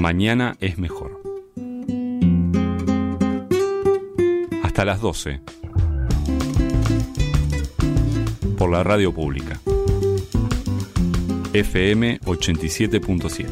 Mañana es mejor. Hasta las 12. Por la radio pública. FM 87.7.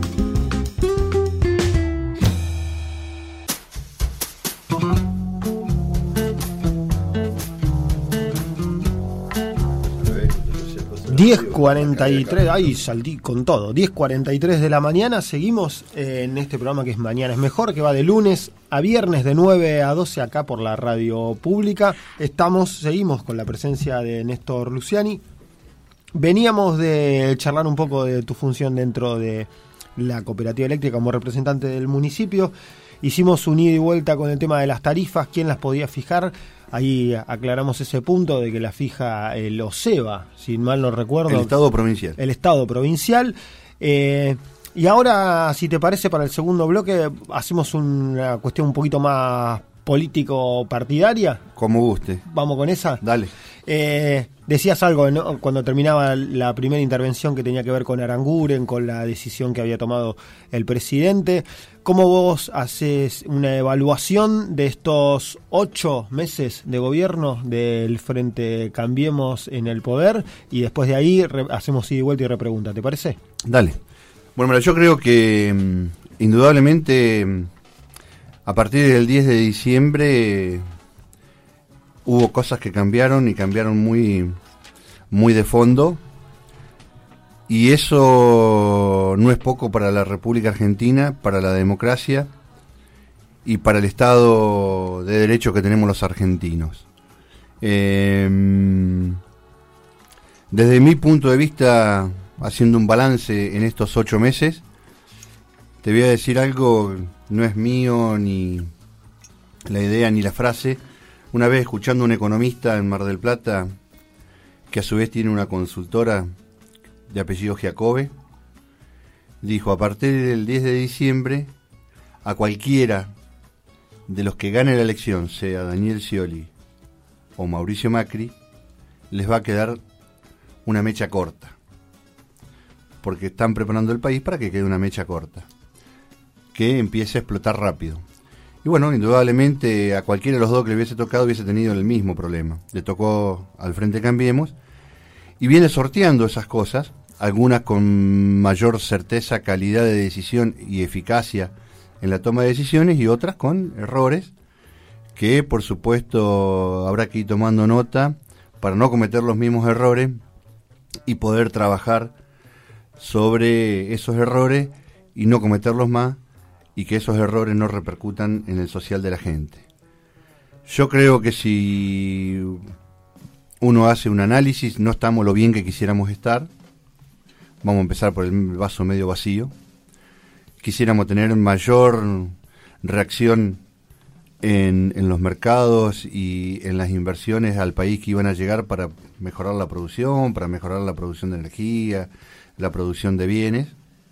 ...10:43... Ahí salí con todo. 10:43 de la mañana. Seguimos en este programa que es Mañana es Mejor, que va de lunes a viernes de 9 a 12 acá por la radio pública. Seguimos con la presencia de Néstor Luciani. Veníamos de charlar un poco de tu función dentro de la cooperativa eléctrica como representante del municipio. Hicimos un ida y vuelta con el tema de las tarifas, quién las podía fijar. Ahí aclaramos ese punto de que la fija el OSEBA, si mal no recuerdo. El Estado provincial. El Estado provincial. Y ahora, si te parece, para el segundo bloque hacemos una cuestión un poquito más político-partidaria. Como guste. ¿Vamos con esa? Dale. Decías algo, ¿no?, cuando terminaba la primera intervención que tenía que ver con Aranguren, con la decisión que había tomado el presidente. ¿Cómo vos haces una evaluación de estos 8 meses de gobierno del Frente Cambiemos en el poder? Y después de ahí hacemos ida y vuelta y repregunta, ¿te parece? Dale. Bueno, yo creo que indudablemente a partir del 10 de diciembre hubo cosas que cambiaron y cambiaron muy, muy de fondo, y eso no es poco para la República Argentina, para la democracia y para el Estado de Derecho que tenemos los argentinos. Desde mi punto de vista, haciendo un balance en estos 8 meses, te voy a decir algo, no es mío ni la idea ni la frase. Una vez, escuchando a un economista en Mar del Plata, que a su vez tiene una consultora de apellido Giacobbe, dijo: a partir del 10 de diciembre, a cualquiera de los que gane la elección, sea Daniel Scioli o Mauricio Macri, les va a quedar una mecha corta, porque están preparando el país para que quede una mecha corta, que empiece a explotar rápido. Y bueno, indudablemente a cualquiera de los dos que le hubiese tocado hubiese tenido el mismo problema. Le tocó al Frente Cambiemos y viene sorteando esas cosas, algunas con mayor certeza, calidad de decisión y eficacia en la toma de decisiones, y otras con errores que por supuesto habrá que ir tomando nota para no cometer los mismos errores y poder trabajar sobre esos errores y no cometerlos más, y que esos errores no repercutan en el social de la gente. Yo creo que si uno hace un análisis, no estamos lo bien que quisiéramos estar. Vamos a empezar por el vaso medio vacío. Quisiéramos tener mayor reacción en los mercados y en las inversiones al país que iban a llegar para mejorar la producción de energía, la producción de bienes.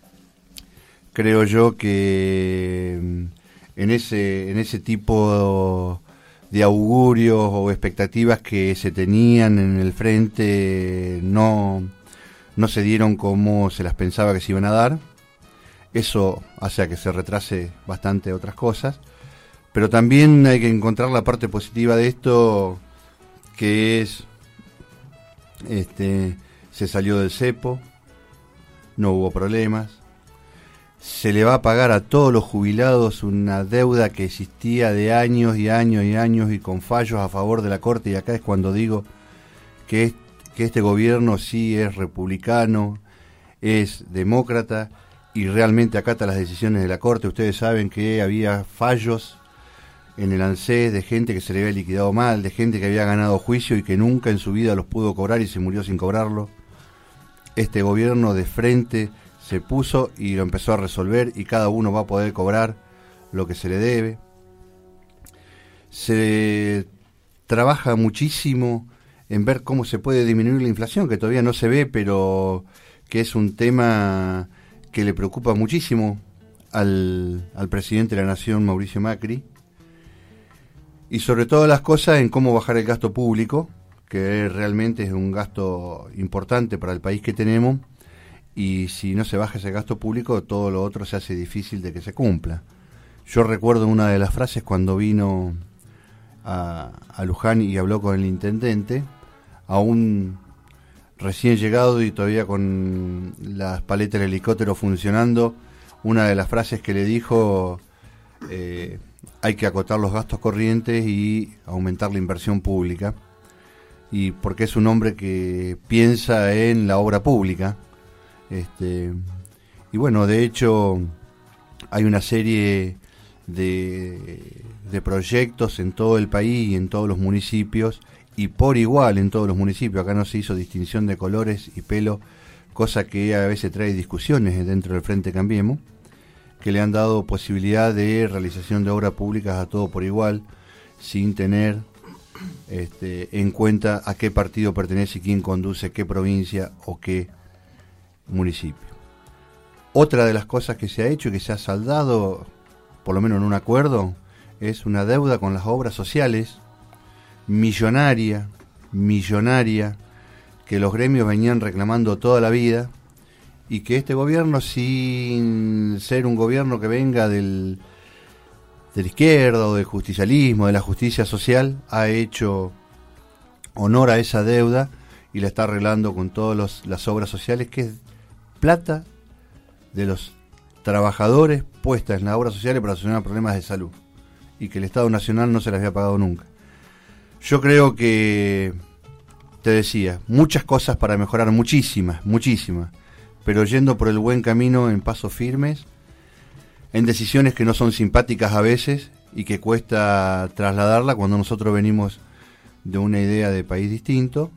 Creo yo que en ese tipo de augurios o expectativas que se tenían en el frente no se dieron como se las pensaba que se iban a dar. Eso hace a que se retrase bastante otras cosas, pero también hay que encontrar la parte positiva de esto, que es se salió del cepo, no hubo problemas. Se le va a pagar a todos los jubilados una deuda que existía de años y años y años, y con fallos a favor de la Corte, y acá es cuando digo que este gobierno sí es republicano, es demócrata y realmente acata las decisiones de la Corte. Ustedes saben que había fallos en el ANSES de gente que se le había liquidado mal, de gente que había ganado juicio y que nunca en su vida los pudo cobrar y se murió sin cobrarlo. Este gobierno de frente se puso y lo empezó a resolver, y cada uno va a poder cobrar lo que se le debe. Se trabaja muchísimo en ver cómo se puede disminuir la inflación, que todavía no se ve, pero que es un tema que le preocupa muchísimo al presidente de la Nación, Mauricio Macri. Y sobre todas las cosas en cómo bajar el gasto público, que realmente es un gasto importante para el país que tenemos, y si no se baja ese gasto público, todo lo otro se hace difícil de que se cumpla. Yo recuerdo una de las frases cuando vino a Luján y habló con el intendente, aún recién llegado y todavía con las paletas del helicóptero funcionando. Una de las frases que le dijo, hay que acotar los gastos corrientes y aumentar la inversión pública, y porque es un hombre que piensa en la obra pública. Y bueno, de hecho hay una serie de proyectos en todo el país y en todos los municipios, y por igual en todos los municipios. Acá no se hizo distinción de colores y pelo, cosa que a veces trae discusiones dentro del Frente Cambiemos, que le han dado posibilidad de realización de obras públicas a todo por igual, sin tener en cuenta a qué partido pertenece y quién conduce qué provincia o qué municipio. Otra de las cosas que se ha hecho y que se ha saldado, por lo menos en un acuerdo, es una deuda con las obras sociales millonaria, que los gremios venían reclamando toda la vida, y que este gobierno, sin ser un gobierno que venga de la izquierda o del justicialismo, de la justicia social, ha hecho honor a esa deuda y la está arreglando con todas las obras sociales, que es plata de los trabajadores puesta en las obras sociales para solucionar problemas de salud, y que el Estado Nacional no se las había pagado nunca. Yo creo que, te decía, muchas cosas para mejorar, muchísimas, pero yendo por el buen camino, en pasos firmes, en decisiones que no son simpáticas a veces y que cuesta trasladarla cuando nosotros venimos de una idea de país distinto.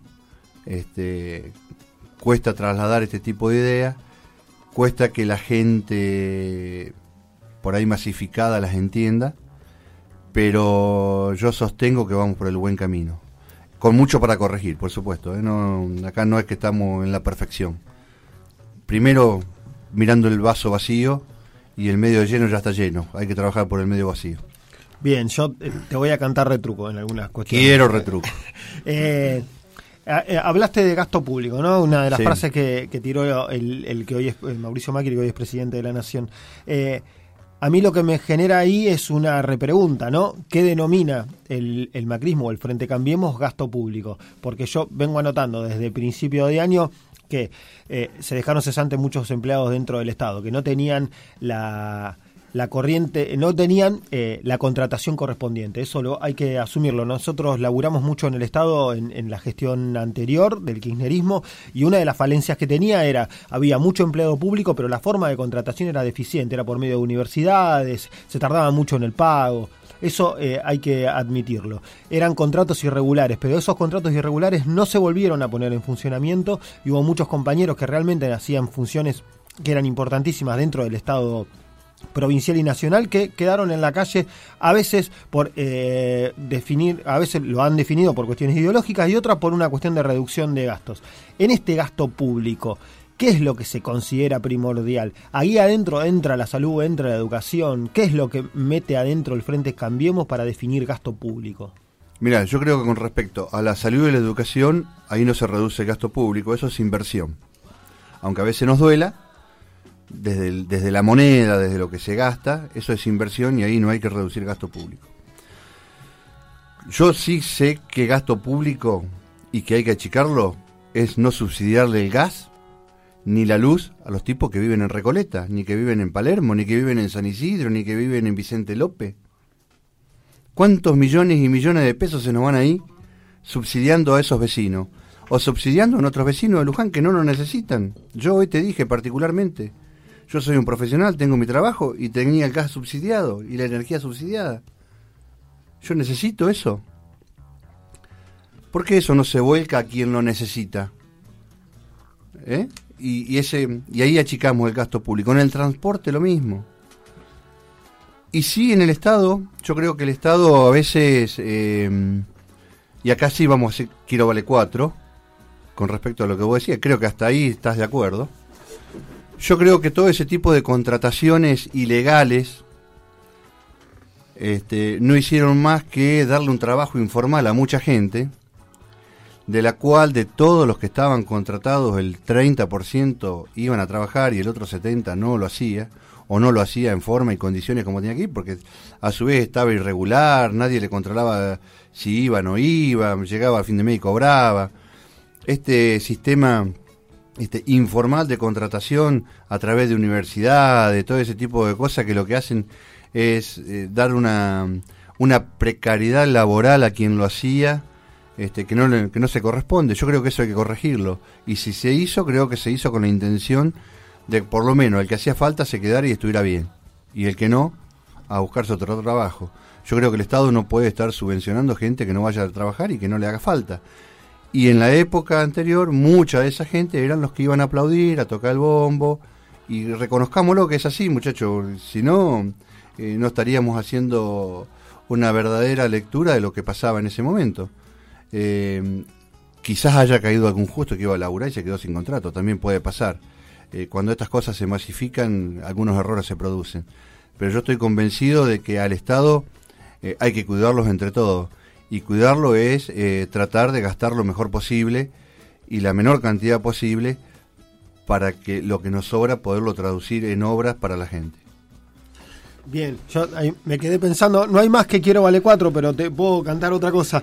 Cuesta trasladar este tipo de ideas, cuesta que la gente por ahí masificada las entienda, pero yo sostengo que vamos por el buen camino, con mucho para corregir, por supuesto, acá no es que estamos en la perfección. Primero mirando el vaso vacío, y el medio lleno ya está lleno, hay que trabajar por el medio vacío. Bien, yo te voy a cantar retruco en algunas cuestiones. Quiero retruco. Hablaste de gasto público, ¿no? Una de las Sí. frases que tiró el que hoy es Mauricio Macri, que hoy es presidente de la Nación. A mí lo que me genera ahí es una repregunta, ¿no? ¿Qué denomina el macrismo o el Frente Cambiemos gasto público? Porque yo vengo anotando desde principio de año que se dejaron cesantes muchos empleados dentro del Estado, que no tenían la corriente, no tenían la contratación correspondiente. Eso hay que asumirlo. Nosotros laburamos mucho en el Estado en la gestión anterior del kirchnerismo, y una de las falencias que tenía era, había mucho empleado público, pero la forma de contratación era deficiente, era por medio de universidades, se tardaba mucho en el pago. Eso hay que admitirlo. Eran contratos irregulares, pero esos contratos irregulares no se volvieron a poner en funcionamiento, y hubo muchos compañeros que realmente hacían funciones que eran importantísimas dentro del Estado provincial y nacional, que quedaron en la calle, a veces por definir, a veces lo han definido por cuestiones ideológicas y otras por una cuestión de reducción de gastos. En este gasto público, ¿qué es lo que se considera primordial? Ahí adentro entra la salud, entra la educación. ¿Qué es lo que mete adentro el Frente Cambiemos para definir gasto público? Mirá, yo creo que con respecto a la salud y la educación, ahí no se reduce el gasto público, eso es inversión. Aunque a veces nos duela, desde la moneda, desde lo que se gasta, eso es inversión, y ahí no hay que reducir gasto público. Yo sí sé que gasto público, y que hay que achicarlo, es no subsidiarle el gas ni la luz a los tipos que viven en Recoleta, ni que viven en Palermo, ni que viven en San Isidro, ni que viven en Vicente López. ¿Cuántos millones y millones de pesos se nos van ahí subsidiando a esos vecinos? O subsidiando a otros vecinos de Luján que no lo necesitan. Yo hoy te dije particularmente, yo soy un profesional, tengo mi trabajo y tenía el gas subsidiado y la energía subsidiada. Yo necesito eso. ¿Por qué eso no se vuelca a quien lo necesita? Y ahí achicamos el gasto público. En el transporte lo mismo. Y sí, en el Estado, yo creo que el Estado a veces, y acá sí vamos a decir, quiero vale 4, con respecto a lo que vos decías, creo que hasta ahí estás de acuerdo. Yo creo que todo ese tipo de contrataciones ilegales no hicieron más que darle un trabajo informal a mucha gente, de la cual de todos los que estaban contratados el 30% iban a trabajar y el otro 70% no lo hacía, o no lo hacía en forma y condiciones como tenía que ir, porque a su vez estaba irregular, nadie le controlaba si iba o no iba, llegaba al fin de mes y cobraba. Este sistema informal de contratación a través de universidades, de todo ese tipo de cosas que lo que hacen es dar una precariedad laboral a quien lo hacía, que no se corresponde. Yo creo que eso hay que corregirlo, y si se hizo, creo que se hizo con la intención de por lo menos el que hacía falta se quedara y estuviera bien, y el que no, a buscarse otro trabajo. Yo creo que el Estado no puede estar subvencionando gente que no vaya a trabajar y que no le haga falta. Y en la época anterior, mucha de esa gente eran los que iban a aplaudir, a tocar el bombo, y reconozcámoslo que es así, muchachos, si no, no estaríamos haciendo una verdadera lectura de lo que pasaba en ese momento. Quizás haya caído algún justo que iba a laburar y se quedó sin contrato, también puede pasar. Cuando estas cosas se masifican, algunos errores se producen. Pero yo estoy convencido de que al Estado hay que cuidarlos entre todos. Y cuidarlo es tratar de gastar lo mejor posible y la menor cantidad posible para que lo que nos sobra poderlo traducir en obras para la gente. Bien, yo ahí me quedé pensando, no hay más que Quiero Vale 4, pero te puedo cantar otra cosa.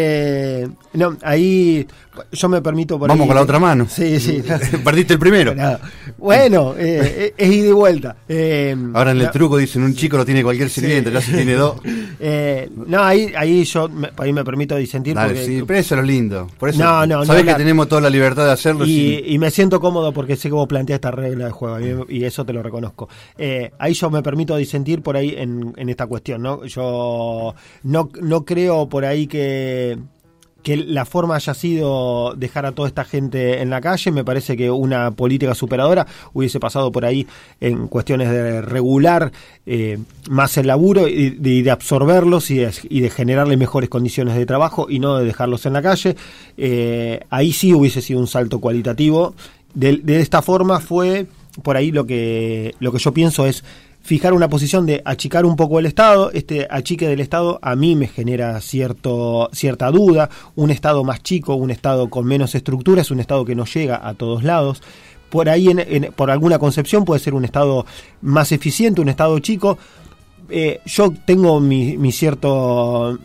No, ahí yo me permito por Vamos ahí, con la otra mano. Sí. Perdiste el primero. Bueno, es ida y vuelta. Ahora en el truco dicen, un chico lo tiene cualquier sirviente, ya se tiene dos. No, ahí yo ahí me permito disentir. Dale, porque, sí, pero eso es lo lindo. Por eso, no, sabés que tenemos toda la libertad de hacerlo. Y me siento cómodo porque sé que vos planteás esta regla de juego, y eso te lo reconozco. Ahí yo me permito disentir por ahí en esta cuestión, ¿no? Yo no creo por ahí que la forma haya sido dejar a toda esta gente en la calle. Me parece que una política superadora hubiese pasado por ahí en cuestiones de regular más el laburo y de absorberlos y de generarle mejores condiciones de trabajo y no de dejarlos en la calle. Ahí sí hubiese sido un salto cualitativo. De esta forma fue por ahí lo que yo pienso es fijar una posición de achicar un poco el Estado. Este achique del Estado a mí me genera cierta duda. Un Estado más chico, un Estado con menos estructura, es un Estado que no llega a todos lados. Por ahí, por alguna concepción, puede ser un Estado más eficiente, un Estado chico. Yo tengo mi cierta...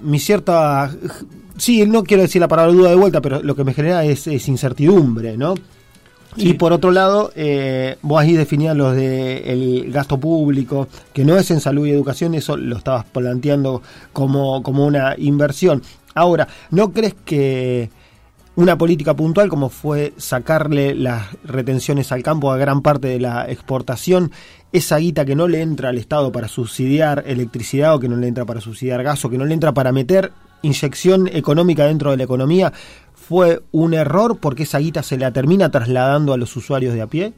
Sí, no quiero decir la palabra duda de vuelta, pero lo que me genera es incertidumbre, ¿no? Sí. Y por otro lado, vos ahí definías los del gasto público, que no es en salud y educación, eso lo estabas planteando como una inversión. Ahora, ¿no crees que una política puntual como fue sacarle las retenciones al campo a gran parte de la exportación, esa guita que no le entra al Estado para subsidiar electricidad, o que no le entra para subsidiar gas, o que no le entra para meter inyección económica dentro de la economía, fue un error porque esa guita se la termina trasladando a los usuarios de a pie?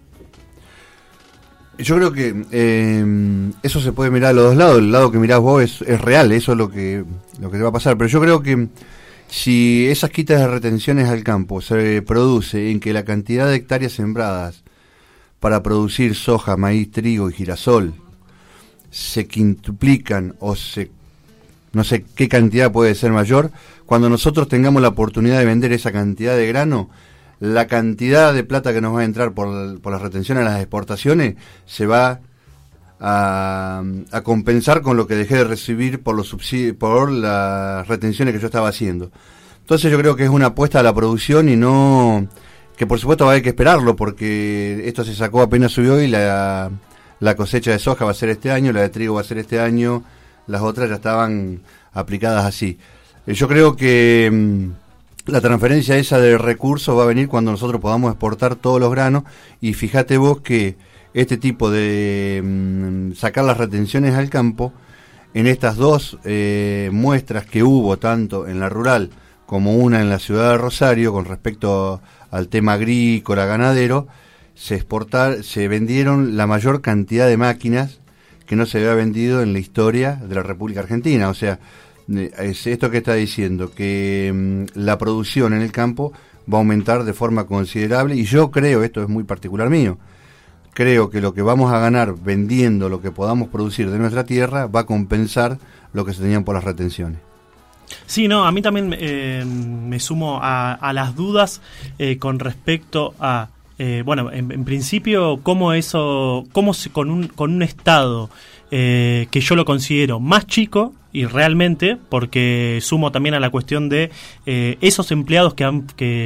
Yo creo que eso se puede mirar a los dos lados. El lado que mirás vos es real, eso es lo que te va a pasar. Pero yo creo que si esas quitas de retenciones al campo se produce en que la cantidad de hectáreas sembradas para producir soja, maíz, trigo y girasol se quintuplican o no sé qué cantidad puede ser mayor, cuando nosotros tengamos la oportunidad de vender esa cantidad de grano, la cantidad de plata que nos va a entrar por las retenciones a las exportaciones se va a compensar con lo que dejé de recibir por los subsidios, por las retenciones que yo estaba haciendo. Entonces yo creo que es una apuesta a la producción y no... que por supuesto va a haber que esperarlo, porque esto se sacó apenas subió y la cosecha de soja va a ser este año, la de trigo va a ser este año, las otras ya estaban aplicadas así. Yo creo que la transferencia esa de recursos va a venir cuando nosotros podamos exportar todos los granos, y fíjate vos que este tipo de sacar las retenciones al campo, en estas dos muestras que hubo, tanto en la rural como una en la ciudad de Rosario, con respecto al tema agrícola, ganadero, se vendieron la mayor cantidad de máquinas que no se había vendido en la historia de la República Argentina. O sea, es esto que está diciendo, que la producción en el campo va a aumentar de forma considerable, y yo creo, esto es muy particular mío, creo que lo que vamos a ganar vendiendo lo que podamos producir de nuestra tierra va a compensar lo que se tenían por las retenciones. Sí, no, a mí también me sumo a las dudas con respecto a, bueno, en principio, cómo con un Estado que yo lo considero más chico, y realmente, porque sumo también a la cuestión de esos empleados que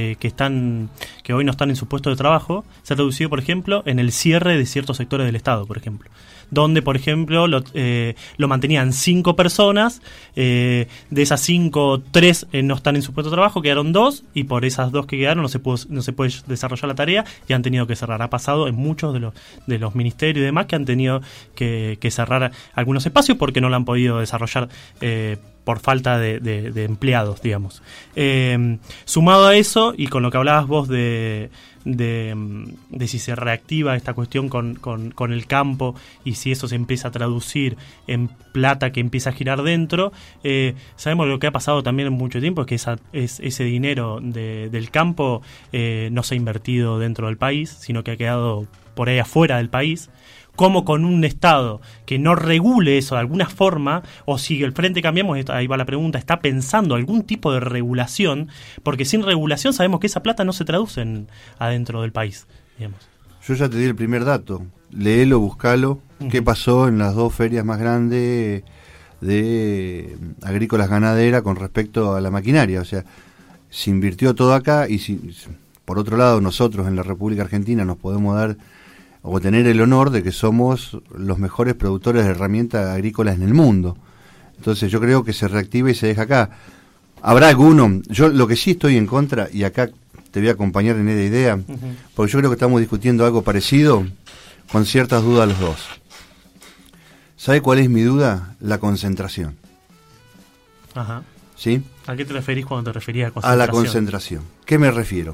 hoy no están en su puesto de trabajo, se ha traducido, por ejemplo, en el cierre de ciertos sectores del Estado, por ejemplo. Donde, por ejemplo, lo mantenían 5 personas, de esas 5, 3 no están en su puesto de trabajo, quedaron 2, y por esas 2 que quedaron no se puede desarrollar la tarea y han tenido que cerrar. Ha pasado en muchos de los ministerios y demás que han tenido que cerrar algunos espacios porque no lo han podido desarrollar por falta de empleados, digamos. Sumado a eso, y con lo que hablabas vos de si se reactiva esta cuestión con el campo y si eso se empieza a traducir en plata que empieza a girar dentro, sabemos lo que ha pasado también en mucho tiempo, es que ese dinero del campo no se ha invertido dentro del país, sino que ha quedado por ahí afuera del país. Como con un Estado que no regule eso de alguna forma, o si el Frente Cambiemos, ahí va la pregunta, está pensando algún tipo de regulación, porque sin regulación sabemos que esa plata no se traduce adentro del país, digamos. Yo ya te di el primer dato, léelo, buscalo, qué pasó en las 2 ferias más grandes de agrícolas ganaderas con respecto a la maquinaria, o sea, se invirtió todo acá y si, por otro lado nosotros en la República Argentina nos podemos dar o tener el honor de que somos los mejores productores de herramientas agrícolas en el mundo. Entonces yo creo que se reactiva y se deja acá. Habrá alguno, yo lo que sí estoy en contra, y acá te voy a acompañar en esa idea, porque yo creo que estamos discutiendo algo parecido, con ciertas dudas los dos. ¿Sabe cuál es mi duda? La concentración. Ajá. ¿Sí? ¿A qué te referís cuando te referías a concentración? A la concentración. ¿Qué me refiero?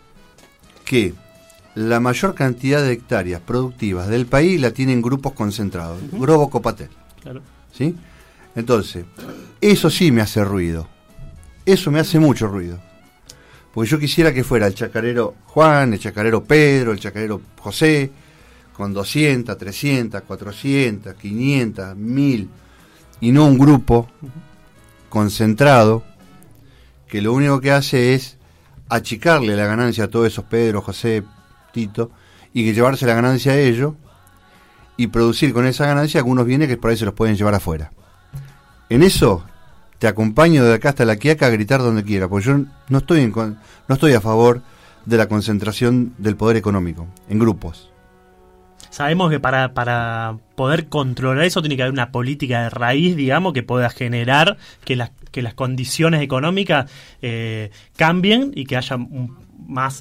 Que la mayor cantidad de hectáreas productivas del país la tienen grupos concentrados, Grobo Copatel. Claro. ¿Sí? Entonces, eso sí me hace ruido. Eso me hace mucho ruido. Porque yo quisiera que fuera el chacarero Juan, el chacarero Pedro, el chacarero José, con 200, 300, 400, 500, 1000, y no un grupo concentrado que lo único que hace es achicarle la ganancia a todos esos Pedro, José, Tito, y que llevarse la ganancia a ellos y producir con esa ganancia algunos bienes que por ahí se los pueden llevar afuera. En eso te acompaño de acá hasta La Quiaca a gritar donde quiera, porque yo no estoy a favor de la concentración del poder económico en grupos. Sabemos que para poder controlar eso tiene que haber una política de raíz, digamos, que pueda generar que las condiciones económicas cambien y que haya más,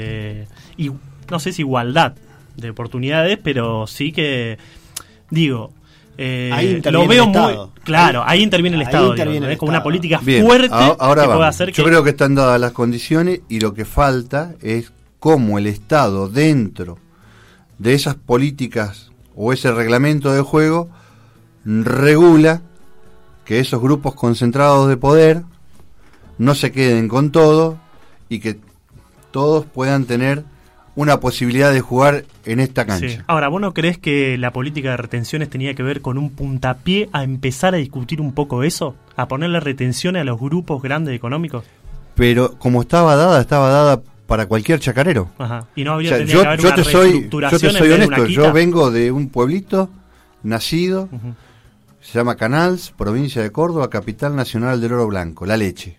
no sé si igualdad de oportunidades, pero sí que, digo, lo veo muy claro, ahí interviene el Estado, es como una política fuerte. Ahora que vamos. pueda hacer Yo creo que están dadas las condiciones y lo que falta es cómo el Estado dentro de esas políticas o ese reglamento de juego regula que esos grupos concentrados de poder no se queden con todo y que todos puedan tener una posibilidad de jugar en esta cancha. Sí. Ahora, ¿vos no crees que la política de retenciones tenía que ver con un puntapié a empezar a discutir un poco eso? ¿A ponerle retenciones a los grupos grandes económicos? Pero como estaba dada para cualquier chacarero. Ajá. Y no habría O sea, tenido que haber una reestructuración. Yo te soy en vez de honesto, yo vengo de un pueblito nacido, se llama Canals, provincia de Córdoba, capital nacional del oro blanco, la leche.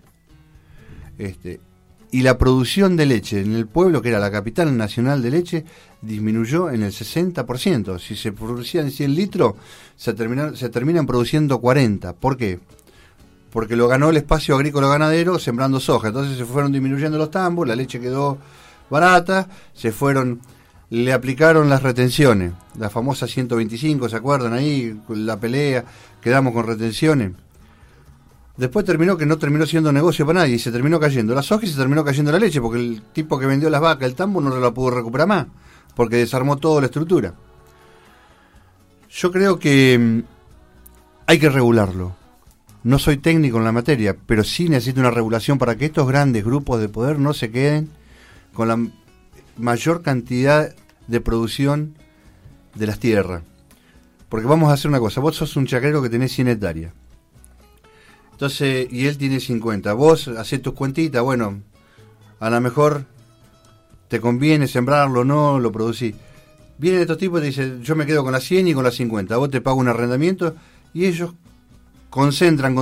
Y la producción de leche en el pueblo, que era la capital nacional de leche, disminuyó en el 60%. Si se producían 100 litros, se terminan produciendo 40. ¿Por qué? Porque lo ganó el espacio agrícola ganadero sembrando soja. Entonces se fueron disminuyendo los tambos, la leche quedó barata, le aplicaron las retenciones, la famosa 125, ¿se acuerdan ahí? La pelea, quedamos con retenciones. Después que no terminó siendo negocio para nadie y se terminó cayendo la soja y se terminó cayendo la leche porque el tipo que vendió las vacas, el tambo, no la pudo recuperar más porque desarmó toda la estructura. Yo creo que hay que regularlo. No soy técnico en la materia, pero sí necesito una regulación para que estos grandes grupos de poder no se queden con la mayor cantidad de producción de las tierras. Porque vamos a hacer una cosa, vos sos un chacarero que tenés 100 hectáreas. Entonces, y él tiene 50. Vos hacés tus cuentitas, bueno, a lo mejor te conviene sembrarlo, no, lo producís. Vienen estos tipos y te dicen, yo me quedo con las 100 y con las 50. Vos te pago un arrendamiento y ellos concentran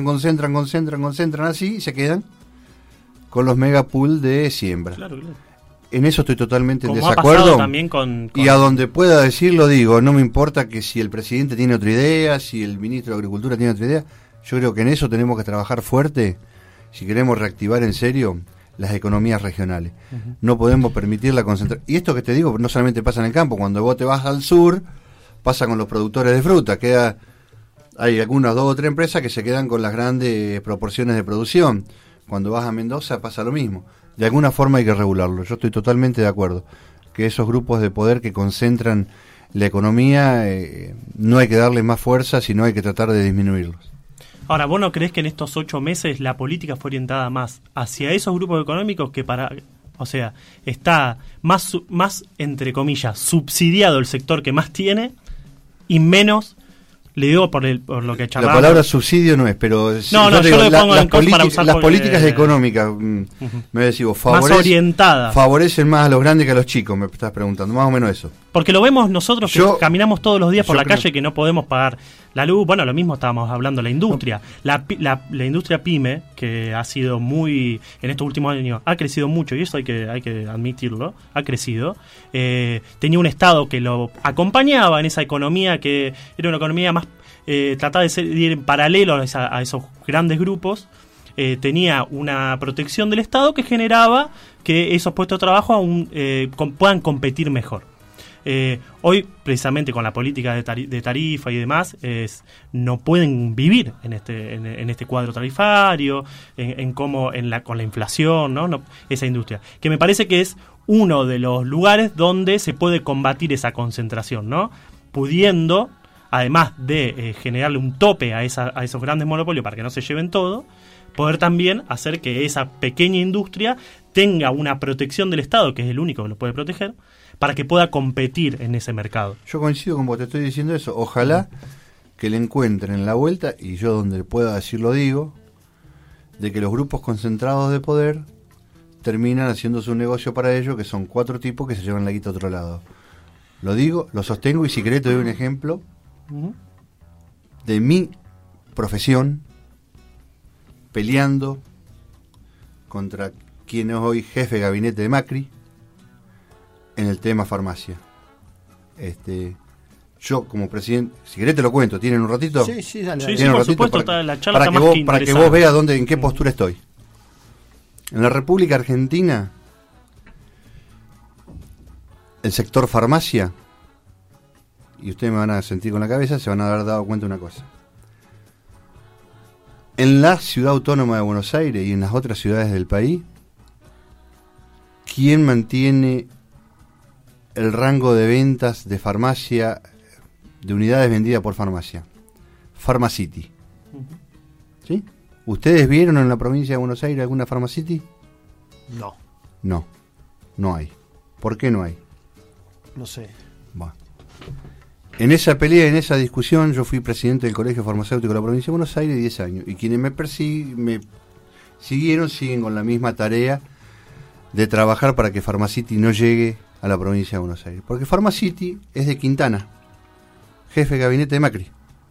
así y se quedan con los megapool de siembra. Claro. En eso estoy totalmente en Como ha desacuerdo. pasado también con... Y a donde pueda decirlo digo, no me importa que si el presidente tiene otra idea, si el ministro de Agricultura tiene otra idea. Yo creo que en eso tenemos que trabajar fuerte si queremos reactivar en serio las economías regionales. Uh-huh. No podemos permitir la concentración. Y esto que te digo no solamente pasa en el campo, cuando vos te vas al sur, pasa con los productores de fruta. Hay algunas 2 o 3 empresas que se quedan con las grandes proporciones de producción. Cuando vas a Mendoza pasa lo mismo. De alguna forma hay que regularlo. Yo estoy totalmente de acuerdo. Que esos grupos de poder que concentran la economía, no hay que darles más fuerza, sino hay que tratar de disminuirlos. Ahora, ¿vos no creés que en estos 8 meses la política fue orientada más hacia esos grupos económicos que está más, entre comillas, subsidiado el sector que más tiene y menos, le digo por lo que charlamos? La palabra subsidio no es, pero... yo lo pongo en contra para usar... Las políticas económicas, me decís vos, más orientadas. Favorecen más a los grandes que a los chicos, me estás preguntando, más o menos eso. Porque lo vemos nosotros que caminamos todos los días por la calle que no podemos pagar la luz. Bueno, lo mismo estábamos hablando, la industria. La industria pyme, que ha sido muy, en estos últimos años, ha crecido mucho, y eso hay que admitirlo, ha crecido. Tenía un Estado que lo acompañaba en esa economía, que era una economía más, trataba de ir en paralelo a esos grandes grupos. Tenía una protección del Estado que generaba que esos puestos de trabajo puedan competir mejor. Hoy, precisamente con la política de tarifa y demás, no pueden vivir en este cuadro tarifario, con la inflación, ¿no? Esa industria. Que me parece que es uno de los lugares donde se puede combatir esa concentración, ¿no? Pudiendo, además de generarle un tope a esos grandes monopolios para que no se lleven todo, poder también hacer que esa pequeña industria tenga una protección del Estado, que es el único que lo puede proteger, para que pueda competir en ese mercado. Yo coincido con vos, te estoy diciendo eso. Ojalá que le encuentren la vuelta, y yo donde pueda decirlo digo, de que los grupos concentrados de poder terminan haciéndose un negocio para ellos, que son 4 tipos que se llevan la guita a otro lado. Lo digo, lo sostengo, y si querés te doy un ejemplo de mi profesión, peleando contra quien es hoy jefe de gabinete de Macri en el tema farmacia. Yo como presidente, si querés te lo cuento, ¿tienen un ratito? Sí, dale. Sí, por supuesto, la charla está más que interesante. Para que vos veas en qué postura estoy. En la República Argentina, el sector farmacia, y ustedes me van a sentir con la cabeza, se van a haber dado cuenta de una cosa. En la ciudad autónoma de Buenos Aires y en las otras ciudades del país, ¿quién mantiene el rango de ventas de farmacia, de unidades vendidas por farmacia? Pharmacity. ¿Sí? ¿Ustedes vieron en la provincia de Buenos Aires alguna Pharmacity? No hay. ¿Por qué no hay? No sé. Bueno. En esa pelea, en esa discusión, yo fui presidente del Colegio Farmacéutico de la provincia de Buenos Aires 10 años. Y quienes me siguen con la misma tarea de trabajar para que Pharmacity no llegue a la provincia de Buenos Aires. Porque Pharmacity es de Quintana, jefe de gabinete de Macri.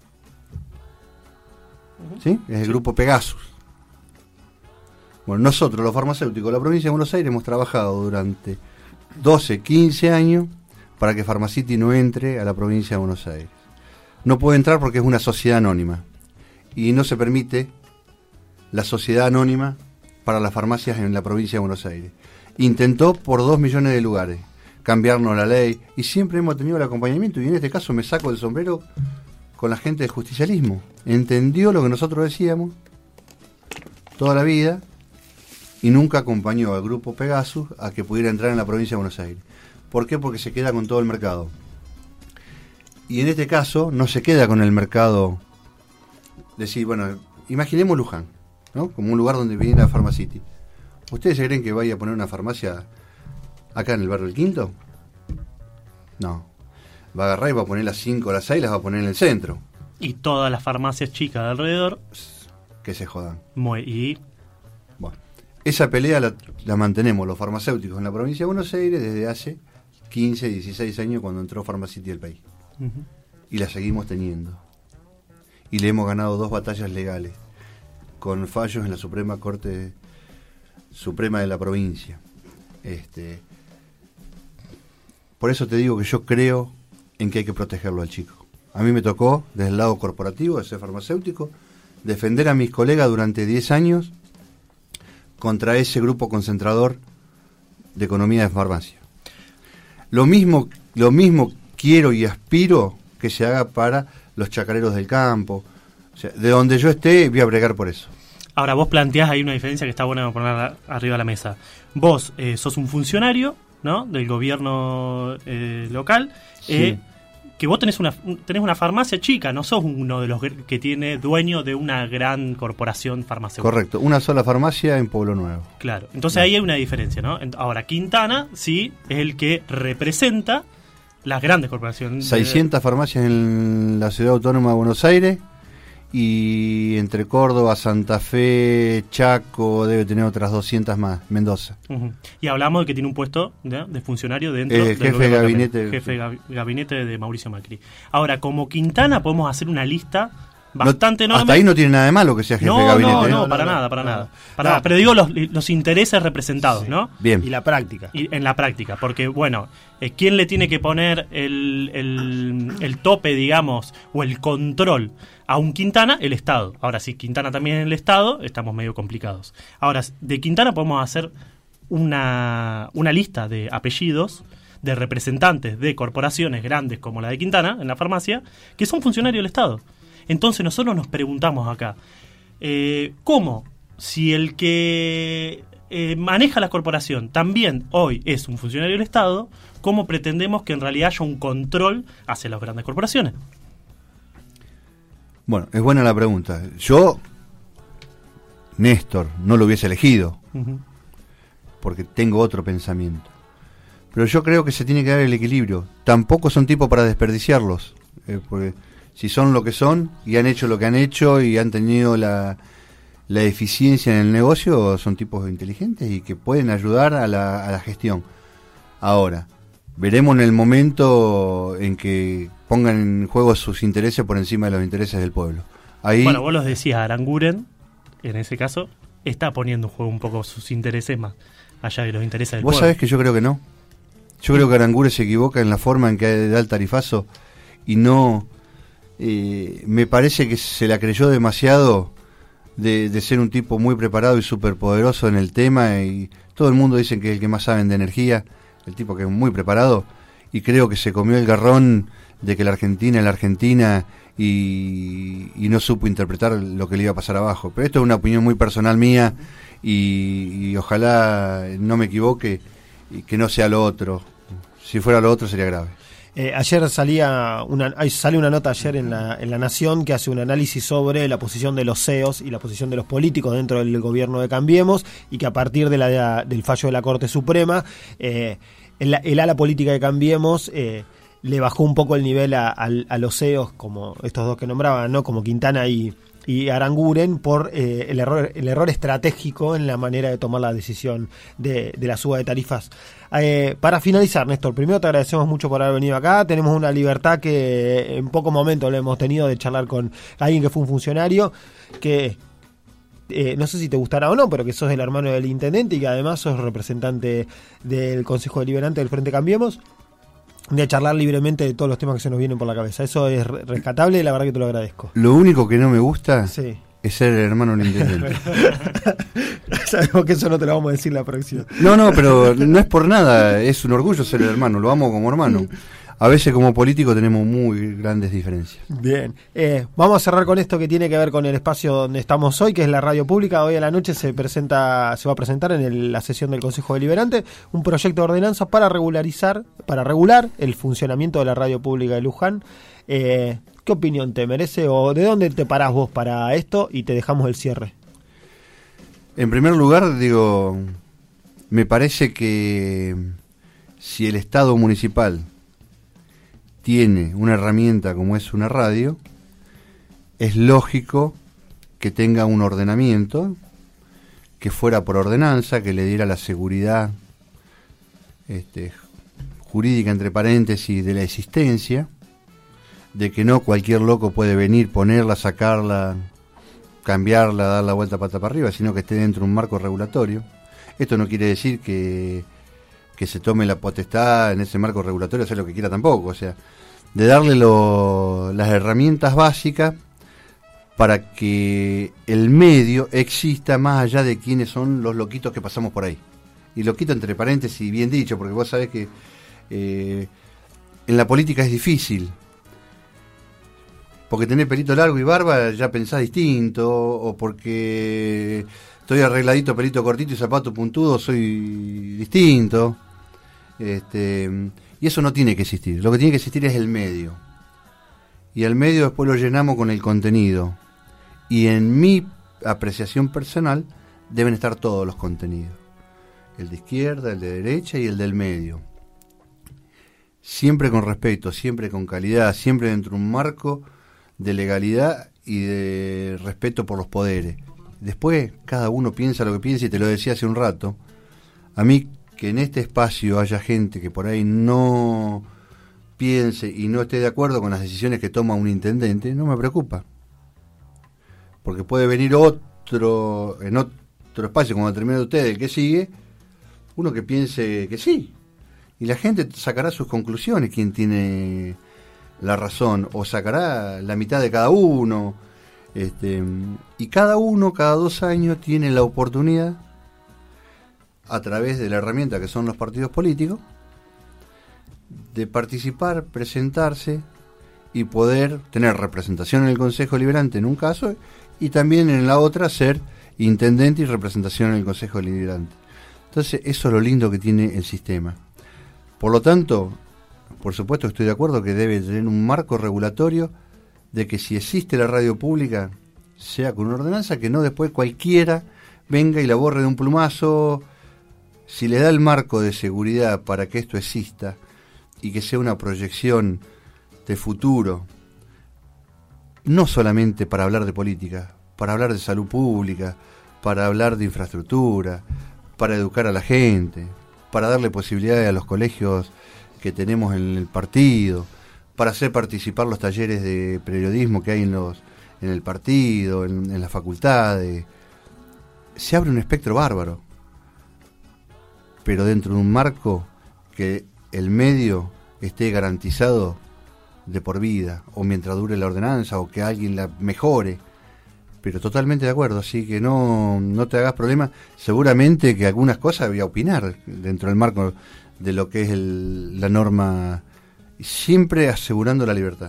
¿Sí? Es el grupo Pegasus. Bueno, nosotros, los farmacéuticos de la provincia de Buenos Aires, hemos trabajado durante 12, 15 años para que Pharmacity no entre a la provincia de Buenos Aires. No puede entrar porque es una sociedad anónima. Y no se permite la sociedad anónima para las farmacias en la provincia de Buenos Aires. Intentó por 2 millones de lugares cambiarnos la ley, y siempre hemos tenido el acompañamiento, y en este caso me saco el sombrero con la gente del justicialismo. Entendió lo que nosotros decíamos toda la vida y nunca acompañó al grupo Pegasus a que pudiera entrar en la provincia de Buenos Aires. ¿Por qué? Porque se queda con todo el mercado. Y en este caso no se queda con el mercado, decir, bueno, imaginemos Luján, ¿no? Como un lugar donde viene la Pharmacity. ¿Ustedes se creen que vaya a poner una farmacia acá en el barrio del Quinto? No. Va a agarrar y va a poner las 5 o las 6, las va a poner en el centro. Y todas las farmacias chicas de alrededor que se jodan. Y Bueno, esa pelea la mantenemos los farmacéuticos en la provincia de Buenos Aires desde hace 15, 16 años cuando entró Pharmacity al país. Y la seguimos teniendo. Y le hemos ganado 2 batallas legales con fallos en la Suprema Corte Suprema de la provincia. Por eso te digo que yo creo en que hay que protegerlo al chico. A mí me tocó, desde el lado corporativo, de ser farmacéutico, defender a mis colegas durante 10 años contra ese grupo concentrador de economía de farmacia. Lo mismo quiero y aspiro que se haga para los chacareros del campo. O sea, de donde yo esté, voy a bregar por eso. ahora vos planteás ahí una diferencia que está buena poner arriba de la mesa. Vos sos un funcionario, ¿no?, del gobierno local, Sí. que vos tenés una farmacia chica, no sos uno de los que tiene dueño de una gran corporación farmacéutica. Correcto, una sola farmacia en Pueblo Nuevo. Claro, entonces ahí hay una diferencia, ¿no? Ahora, Quintana sí es el que representa las grandes corporaciones. 600 farmacias en la Ciudad Autónoma de Buenos Aires, y entre Córdoba, Santa Fe, Chaco, debe tener otras 200 más, Mendoza. Uh-huh. Y hablamos de que tiene un puesto de funcionario dentro del jefe de gobierno gabinete. también, jefe de gabinete de Mauricio Macri. Ahora, como Quintana podemos hacer una lista bastante enorme. Hasta ahí no tiene nada de malo que sea jefe de gabinete. No, para nada. Pero digo los intereses representados, sí, ¿no? Bien. Y la práctica. Y en la práctica, porque, bueno, ¿quién le tiene que poner el tope, digamos, o el control a un Quintana? El Estado. Ahora, si Quintana también es el Estado, estamos medio complicados. Ahora, de Quintana podemos hacer una lista de apellidos de representantes de corporaciones grandes como la de Quintana, en la farmacia, que son funcionarios del Estado. Entonces nosotros nos preguntamos acá, ¿cómo? Si el que maneja la corporación también hoy es un funcionario del Estado, ¿cómo pretendemos que en realidad haya un control hacia las grandes corporaciones? Bueno, es buena la pregunta. Yo, Néstor, no lo hubiese elegido, Uh-huh. porque tengo otro pensamiento. Pero yo creo que se tiene que dar el equilibrio. Tampoco son tipos para desperdiciarlos, porque si son lo que son y han hecho lo que han hecho y han tenido la eficiencia en el negocio, son tipos inteligentes y que pueden ayudar a la gestión. Ahora, veremos en el momento en que pongan en juego sus intereses por encima de los intereses del pueblo. Ahí, Bueno, vos los decías, Aranguren, en ese caso, está poniendo en juego un poco sus intereses más allá de los intereses del vos pueblo. sabés que yo creo que no. Yo creo que Aranguren se equivoca en la forma en que da el tarifazo y no... me parece que se la creyó demasiado de ser un tipo muy preparado y superpoderoso en el tema, y todo el mundo dice que es el que más sabe de energía, el tipo que es muy preparado, y creo que se comió el garrón de que la Argentina es la Argentina y no supo interpretar lo que le iba a pasar abajo. Pero esto es una opinión muy personal mía y ojalá no me equivoque y que no sea lo otro. Si fuera lo otro sería grave. Ayer sale una nota ayer en la Nación que hace un análisis sobre la posición de los CEOs y la posición de los políticos dentro del gobierno de Cambiemos, y que a partir del fallo de la Corte Suprema, el ala política de Cambiemos le bajó un poco el nivel a los CEOs, como estos dos que nombraban, ¿no?, como Quintana y Aranguren, por el error estratégico en la manera de tomar la decisión de la suba de tarifas. Para finalizar, Néstor, primero te agradecemos mucho por haber venido acá. Tenemos una libertad que en poco momento lo hemos tenido de charlar con alguien que fue un funcionario, que no sé si te gustará o no, pero que sos el hermano del intendente y que además sos representante del Consejo Deliberante del Frente Cambiemos, de charlar libremente de todos los temas que se nos vienen por la cabeza. Eso es rescatable y la verdad que te lo agradezco. Lo único que no me gusta Sí. es ser el hermano del intendente. Sabemos que eso no te lo vamos a decir la próxima. No, pero no es por nada, es un orgullo ser el hermano, lo amo como hermano. A veces como político tenemos muy grandes diferencias. Bien, vamos a cerrar con esto que tiene que ver con el espacio donde estamos hoy, que es la radio pública. Hoy a la noche se va a presentar en la sesión del Consejo Deliberante un proyecto de ordenanza para regular el funcionamiento de la radio pública de Luján. ¿Qué opinión te merece o de dónde te parás vos para esto? Y te dejamos el cierre. En primer lugar, me parece que si el Estado municipal tiene una herramienta como es una radio, es lógico que tenga un ordenamiento, que fuera por ordenanza, que le diera la seguridad jurídica, entre paréntesis, de la existencia, de que no cualquier loco puede venir, ponerla, sacarla, cambiarla, dar la vuelta pata para arriba, sino que esté dentro de un marco regulatorio. Esto no quiere decir que se tome la potestad en ese marco regulatorio, hacer lo que quiera tampoco, o sea, de darle las herramientas básicas para que el medio exista más allá de quiénes son los loquitos que pasamos por ahí. Y loquito entre paréntesis, bien dicho, porque vos sabés que en la política es difícil, porque tenés pelito largo y barba ya pensás distinto, o porque estoy arregladito, pelito cortito y zapato puntudo, soy distinto. Y eso no tiene que existir. Lo que tiene que existir es el medio. Y el medio después lo llenamos con el contenido. Y en mi apreciación personal deben estar todos los contenidos. El de izquierda, el de derecha y el del medio. Siempre con respeto, siempre con calidad, siempre dentro de un marco de legalidad y de respeto por los poderes. Después cada uno piensa lo que piensa, y te lo decía hace un rato. A mí, que en este espacio haya gente que por ahí no piense y no esté de acuerdo con las decisiones que toma un intendente, no me preocupa. Porque puede venir otro, en otro espacio, como termina de ustedes, el que sigue, uno que piense que sí. Y la gente sacará sus conclusiones, quién tiene la razón, o sacará la mitad de cada uno. Y cada uno, cada 2 años, tiene la oportunidad, a través de la herramienta que son los partidos políticos, de participar, presentarse y poder tener representación en el Consejo Deliberante en un caso, y también en la otra ser intendente y representación en el Consejo Deliberante. Entonces eso es lo lindo que tiene el sistema. Por lo tanto, por supuesto estoy de acuerdo que debe tener un marco regulatorio de que si existe la radio pública, sea con una ordenanza, que no después cualquiera venga y la borre de un plumazo. Si le da el marco de seguridad para que esto exista y que sea una proyección de futuro, no solamente para hablar de política, para hablar de salud pública, para hablar de infraestructura, para educar a la gente, para darle posibilidades a los colegios que tenemos en el partido, para hacer participar los talleres de periodismo que hay en el partido, en las facultades. Se abre un espectro bárbaro, pero dentro de un marco que el medio esté garantizado de por vida, o mientras dure la ordenanza, o que alguien la mejore. Pero totalmente de acuerdo, así que no te hagas problema. Seguramente que algunas cosas voy a opinar dentro del marco de lo que es la norma, siempre asegurando la libertad,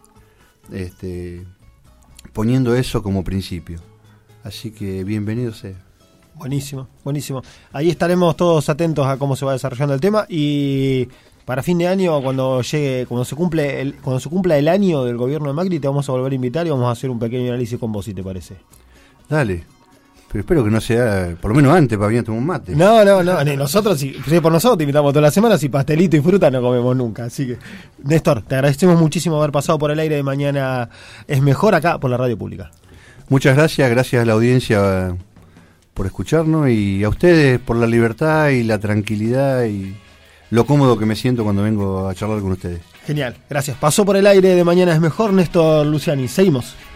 poniendo eso como principio. Así que bienvenido sea. Buenísimo, buenísimo. Ahí estaremos todos atentos a cómo se va desarrollando el tema, y para fin de año, cuando se cumpla el año del gobierno de Macri, te vamos a volver a invitar y vamos a hacer un pequeño análisis con vos, si te parece. Dale, pero espero que no sea, por lo menos antes, para bien tomar un mate. No, nosotros, si por nosotros te invitamos todas las semanas, y pastelito y fruta no comemos nunca. Así que, Néstor, te agradecemos muchísimo haber pasado por el aire de Mañana es Mejor, acá por la radio pública. Muchas gracias a la audiencia por escucharnos, y a ustedes por la libertad y la tranquilidad y lo cómodo que me siento cuando vengo a charlar con ustedes. Genial, gracias. Pasó por el aire de Mañana es Mejor Néstor Luciani. Seguimos.